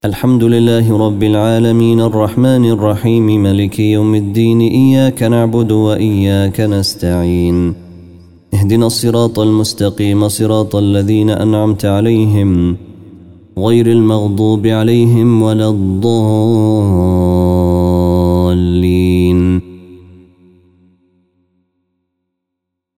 الحمد لله رب العالمين الرحمن الرحيم مالك يوم الدين إياك نعبد وإياك نستعين اهدنا الصراط المستقيم صراط الذين أنعمت عليهم غير المغضوب عليهم ولا الضالين